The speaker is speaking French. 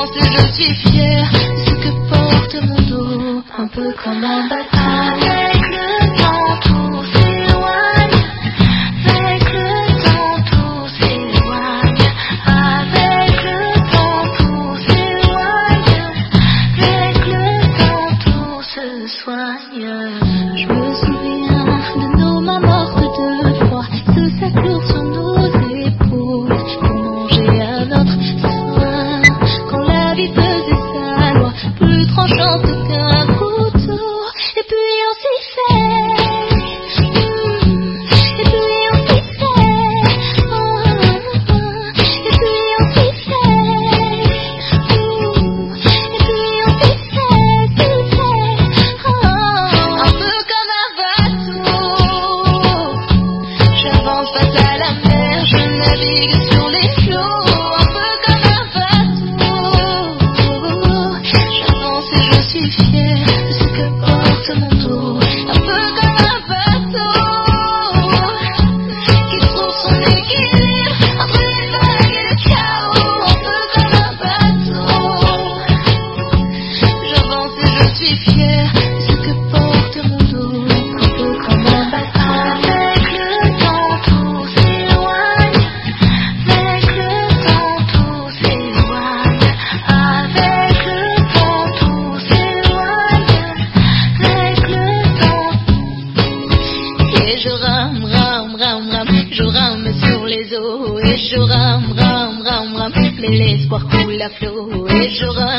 J'avance et je suis fière de ce que porte mon dos, un peu comme un bateau. Avec le temps tout s'éloigne, avec le temps tout s'éloigne, avec le temps tout s'éloigne, avec le temps tout se soigne. Je me souviens de nos mains mortes de froid, sous sa clour sur nos épaules, pour manger à notre faim, quand la vie faisait sa loi, plus tranchante qu'un couteau. Et puis on s'y fait, et puis on s'y fait, et puis on s'y fait, et puis on s'y fait, un peu comme un bateau. J'avance face à la mer, je navigue sur les flots, un peu comme un bateau. J'avance et je suis fière de ce que porte mon dos, un peu comme un bateau qui trouve son équilibre entre les vagues et le chaos, un peu comme un bateau. J'avance et je suis fière de ce que porte mon dos, un peu comme un bateau. Avec le temps tout s'éloigne, avec le temps tout s'éloigne, avec le temps tout s'éloigne, avec le temps. Et je rame, rame, rame, rame, je rame sur les eaux, et je rame, rame, rame, rame, mais l'espoir coule à flot, et je rame.